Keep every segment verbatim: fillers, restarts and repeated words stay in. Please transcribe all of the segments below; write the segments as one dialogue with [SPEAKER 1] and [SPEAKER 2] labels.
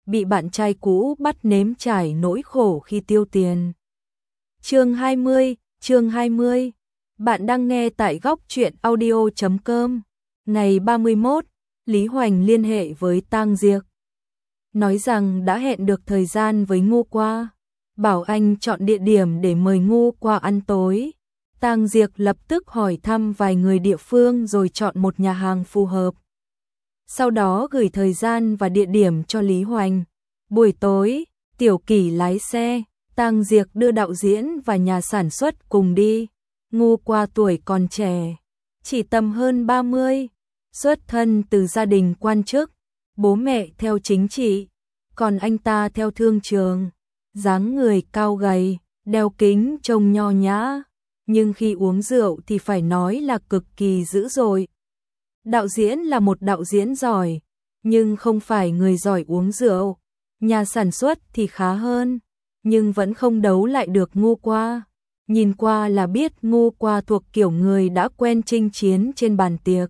[SPEAKER 1] bị bạn trai cũ bắt nếm trải nỗi khổ khi tiêu tiền. Chương hai mươi, chương hai mươi. Bạn đang nghe tại góc truyện audio chấm com. Ngày ba mươi mốt, Lý Hoành liên hệ với Tang Diệc, nói rằng đã hẹn được thời gian với Ngô Qua, bảo anh chọn địa điểm để mời Ngô Qua ăn tối. Tang Diệc lập tức hỏi thăm vài người địa phương rồi chọn một nhà hàng phù hợp. Sau đó gửi thời gian và địa điểm cho Lý Hoành. Buổi tối, Tiểu Kỷ lái xe, Tang Diệc đưa đạo diễn và nhà sản xuất cùng đi. Ngô Qua tuổi còn trẻ, chỉ tầm hơn ba mươi, xuất thân từ gia đình quan chức, bố mẹ theo chính trị, còn anh ta theo thương trường, dáng người cao gầy, đeo kính trông nho nhã, nhưng khi uống rượu thì phải nói là cực kỳ dữ dội. Đạo diễn là một đạo diễn giỏi, nhưng không phải người giỏi uống rượu. Nhà sản xuất thì khá hơn, nhưng vẫn không đấu lại được Ngô Qua. Nhìn qua là biết Ngô Qua thuộc kiểu người đã quen chinh chiến trên bàn tiệc.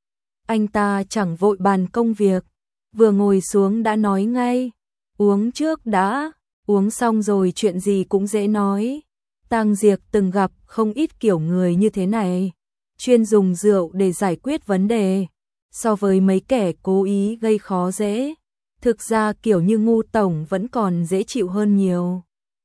[SPEAKER 1] Anh ta chẳng vội bàn công việc, vừa ngồi xuống đã nói ngay, uống trước đã, uống xong rồi chuyện gì cũng dễ nói. Tang Diệc từng gặp không ít kiểu người như thế này, chuyên dùng rượu để giải quyết vấn đề, so với mấy kẻ cố ý gây khó dễ. Thực ra kiểu như Ngô Tổng vẫn còn dễ chịu hơn nhiều.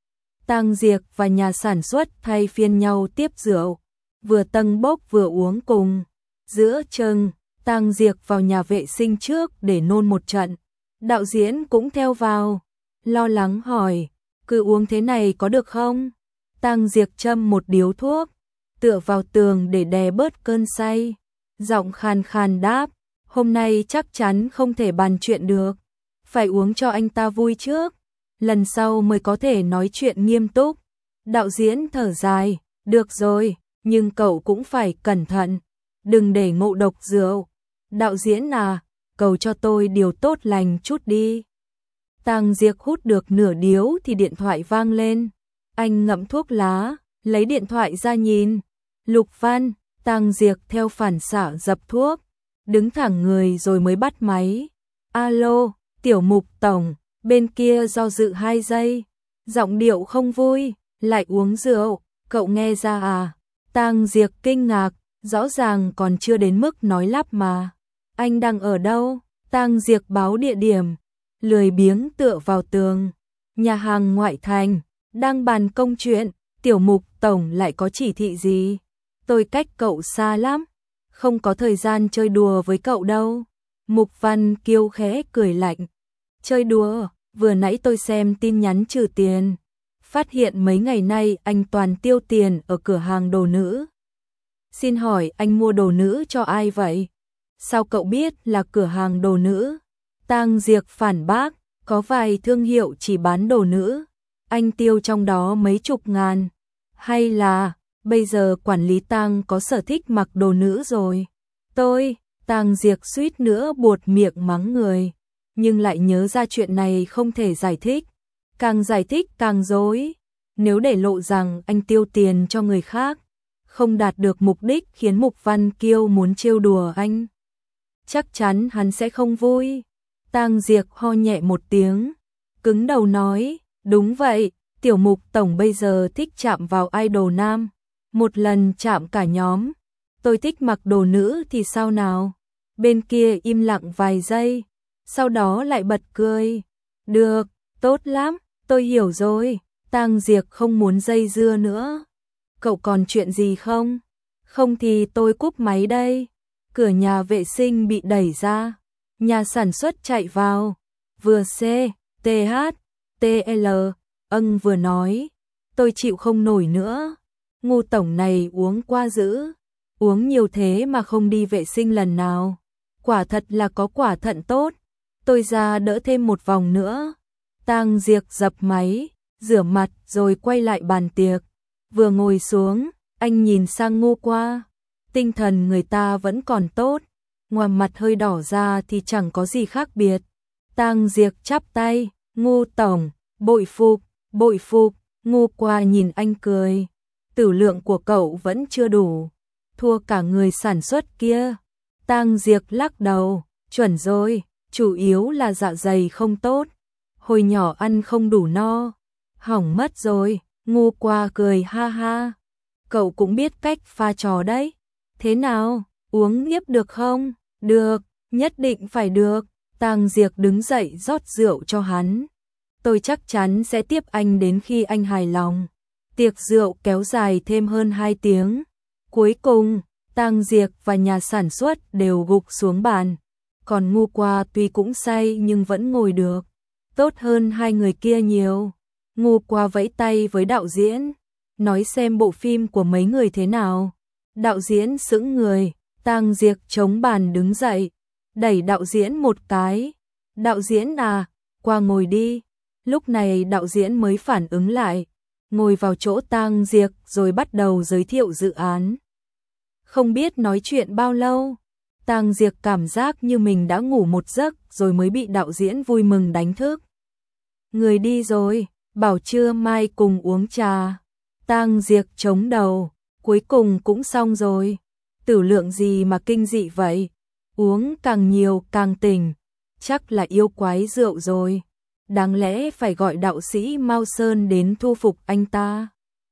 [SPEAKER 1] Tang Diệc và nhà sản xuất thay phiên nhau tiếp rượu, vừa tâng bốc vừa uống cùng. Giữa chừng, Tang Diệc vào nhà vệ sinh trước để nôn một trận. Đạo diễn cũng theo vào, lo lắng hỏi, cứ uống thế này có được không? Tang Diệc châm một điếu thuốc, tựa vào tường để đè bớt cơn say. Giọng khàn khàn đáp, hôm nay chắc chắn không thể bàn chuyện được. Phải uống cho anh ta vui trước, lần sau mới có thể nói chuyện nghiêm túc. Đạo diễn thở dài, được rồi, nhưng cậu cũng phải cẩn thận, đừng để ngộ độc rượu. Đạo diễn à, cầu cho tôi điều tốt lành chút đi. Tang Diệc hút được nửa điếu thì điện thoại vang lên. Anh ngậm thuốc lá, lấy điện thoại ra nhìn. Lục Văn. Tang Diệc theo phản xạ dập thuốc, đứng thẳng người rồi mới bắt máy. Alo, Tiểu Mục Tổng. Bên kia do dự hai giây, giọng điệu không vui, lại uống rượu, cậu nghe ra à? Tang Diệc kinh ngạc, rõ ràng còn chưa đến mức nói lắp mà. Anh đang ở đâu? Tang Diệc báo địa điểm, lười biếng tựa vào tường. Nhà hàng ngoại thành, đang bàn công chuyện. Tiểu Mục Tổng lại có chỉ thị gì? Tôi cách cậu xa lắm, không có thời gian chơi đùa với cậu đâu. Mục Văn Kiêu khẽ cười lạnh. Chơi đùa, vừa nãy tôi xem tin nhắn trừ tiền, phát hiện mấy ngày nay anh toàn tiêu tiền ở cửa hàng đồ nữ. Xin hỏi anh mua đồ nữ cho ai vậy? Sao cậu biết là cửa hàng đồ nữ? Tang Diệc phản bác, có vài thương hiệu chỉ bán đồ nữ, anh tiêu trong đó mấy chục ngàn. Hay là, bây giờ quản lý Tang có sở thích mặc đồ nữ rồi? Tôi, Tang Diệc suýt nữa buột miệng mắng người, nhưng lại nhớ ra chuyện này không thể giải thích. Càng giải thích càng rối. Nếu để lộ rằng anh tiêu tiền cho người khác, không đạt được mục đích khiến Mục Văn Kiêu muốn trêu đùa anh, chắc chắn hắn sẽ không vui. Tang Diệc ho nhẹ một tiếng, cứng đầu nói, đúng vậy, Tiểu Mục Tổng bây giờ thích chạm vào idol nam, một lần chạm cả nhóm. Tôi thích mặc đồ nữ thì sao nào? Bên kia im lặng vài giây, sau đó lại bật cười. Được, tốt lắm, tôi hiểu rồi. Tang Diệc không muốn dây dưa nữa. Cậu còn chuyện gì không? Không thì tôi cúp máy đây. Cửa nhà vệ sinh bị đẩy ra, nhà sản xuất chạy vào, vừa C, T H, T L, âng vừa nói, tôi chịu không nổi nữa. Ngô Tổng này uống quá dữ, uống nhiều thế mà không đi vệ sinh lần nào. Quả thật là có quả thận tốt, tôi ra đỡ thêm một vòng nữa. Tang Diệc dập máy, rửa mặt rồi quay lại bàn tiệc. Vừa ngồi xuống, anh nhìn sang Ngô Qua. Tinh thần người ta vẫn còn tốt, ngoài mặt hơi đỏ ra thì chẳng có gì khác biệt. Tang Diệc chắp tay, Ngô Tổng, bội phục, bội phục. Ngô Qua nhìn anh cười, tử lượng của cậu vẫn chưa đủ, thua cả người sản xuất kia. Tang Diệc lắc đầu, chuẩn rồi, chủ yếu là dạ dày không tốt, hồi nhỏ ăn không đủ no, hỏng mất rồi. Ngu Qua cười ha ha. Cậu cũng biết cách pha trò đấy. Thế nào, uống tiếp được không? Được, nhất định phải được. Tang Diệc đứng dậy rót rượu cho hắn. Tôi chắc chắn sẽ tiếp anh đến khi anh hài lòng. Tiệc rượu kéo dài thêm hơn hai tiếng. Cuối cùng, Tang Diệc và nhà sản xuất đều gục xuống bàn. Còn Ngu Qua tuy cũng say nhưng vẫn ngồi được. Tốt hơn hai người kia nhiều. Ngu Qua vẫy tay với đạo diễn. Nói xem bộ phim của mấy người thế nào. Đạo diễn sững người. Tang Diệc chống bàn đứng dậy. Đẩy đạo diễn một cái. Đạo diễn à, qua ngồi đi. Lúc này đạo diễn mới phản ứng lại. Ngồi vào chỗ Tang Diệc rồi bắt đầu giới thiệu dự án. Không biết nói chuyện bao lâu. Tang Diệc cảm giác như mình đã ngủ một giấc rồi mới bị đạo diễn vui mừng đánh thức. Người đi rồi, bảo trưa mai cùng uống trà. Tang Diệc chống đầu, cuối cùng cũng xong rồi. Tử lượng gì mà kinh dị vậy? Uống càng nhiều càng tỉnh, chắc là yêu quái rượu rồi. Đáng lẽ phải gọi đạo sĩ Mao Sơn đến thu phục anh ta.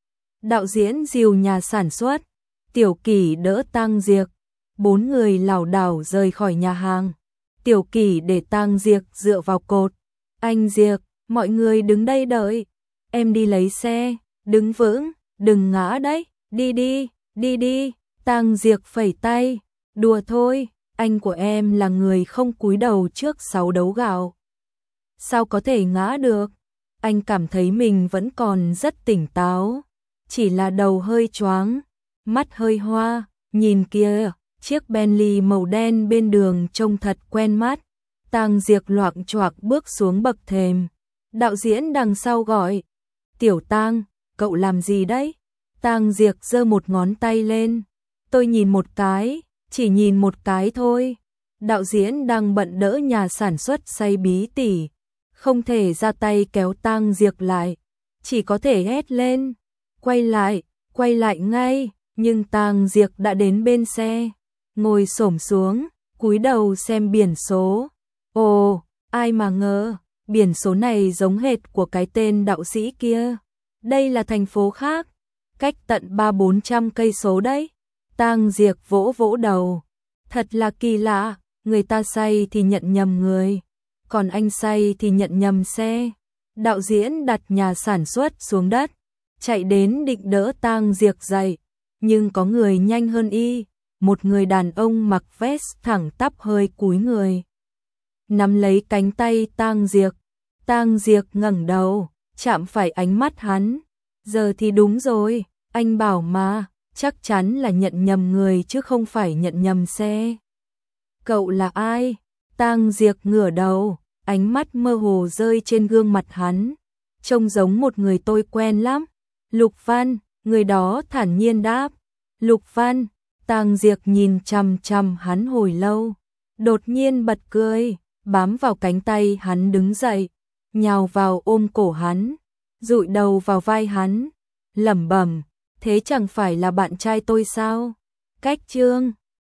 [SPEAKER 1] Đạo diễn dìu nhà sản xuất, Tiểu Kỷ đỡ Tang Diệc. Bốn người lảo đảo rời khỏi nhà hàng. Tiểu Kỷ để Tang Diệc dựa vào cột. Anh Diệc, mọi người đứng đây đợi. Em đi lấy xe, đứng vững, đừng ngã đấy. Đi đi, đi đi. Tang Diệc phẩy tay. Đùa thôi, anh của em là người không cúi đầu trước sáu đấu gạo. Sao có thể ngã được? Anh cảm thấy mình vẫn còn rất tỉnh táo. Chỉ là đầu hơi choáng, mắt hơi hoa. Nhìn kia, chiếc Bentley màu đen bên đường trông thật quen mắt. Tang Diệc loạng choạc bước xuống bậc thềm. Đạo diễn đằng sau gọi. Tiểu Tang, cậu làm gì đấy? Tang Diệc giơ một ngón tay lên. Tôi nhìn một cái, chỉ nhìn một cái thôi. Đạo diễn đang bận đỡ nhà sản xuất say bí tỉ. Không thể ra tay kéo Tang Diệc lại. Chỉ có thể hét lên. Quay lại, quay lại ngay. Nhưng Tang Diệc đã đến bên xe. Ngồi xổm xuống, cúi đầu xem biển số. Ồ, ai mà ngờ, biển số này giống hệt của cái tên đạo sĩ kia. Đây là thành phố khác, cách tận ba bốn trăm cây số đấy. Tang Diệc vỗ vỗ đầu. Thật là kỳ lạ, người ta say thì nhận nhầm người, còn anh say thì nhận nhầm xe. Đạo diễn đặt nhà sản xuất xuống đất, chạy đến định đỡ Tang Diệc dậy, nhưng có người nhanh hơn y. Một người đàn ông mặc vest thẳng tắp hơi cúi người, nắm lấy cánh tay Tang Diệc. Tang Diệc ngẩng đầu, chạm phải ánh mắt hắn. Giờ thì đúng rồi, anh bảo mà, chắc chắn là nhận nhầm người chứ không phải nhận nhầm xe. Cậu là ai? Tang Diệc ngửa đầu, ánh mắt mơ hồ rơi trên gương mặt hắn. Trông giống một người tôi quen lắm. Lục Văn, người đó thản nhiên đáp. Lục Văn. Tang Diệc nhìn chằm chằm hắn hồi lâu, đột nhiên bật cười, bám vào cánh tay hắn đứng dậy, nhào vào ôm cổ hắn, dụi đầu vào vai hắn, lẩm bẩm, thế chẳng phải là bạn trai tôi sao? Cách chương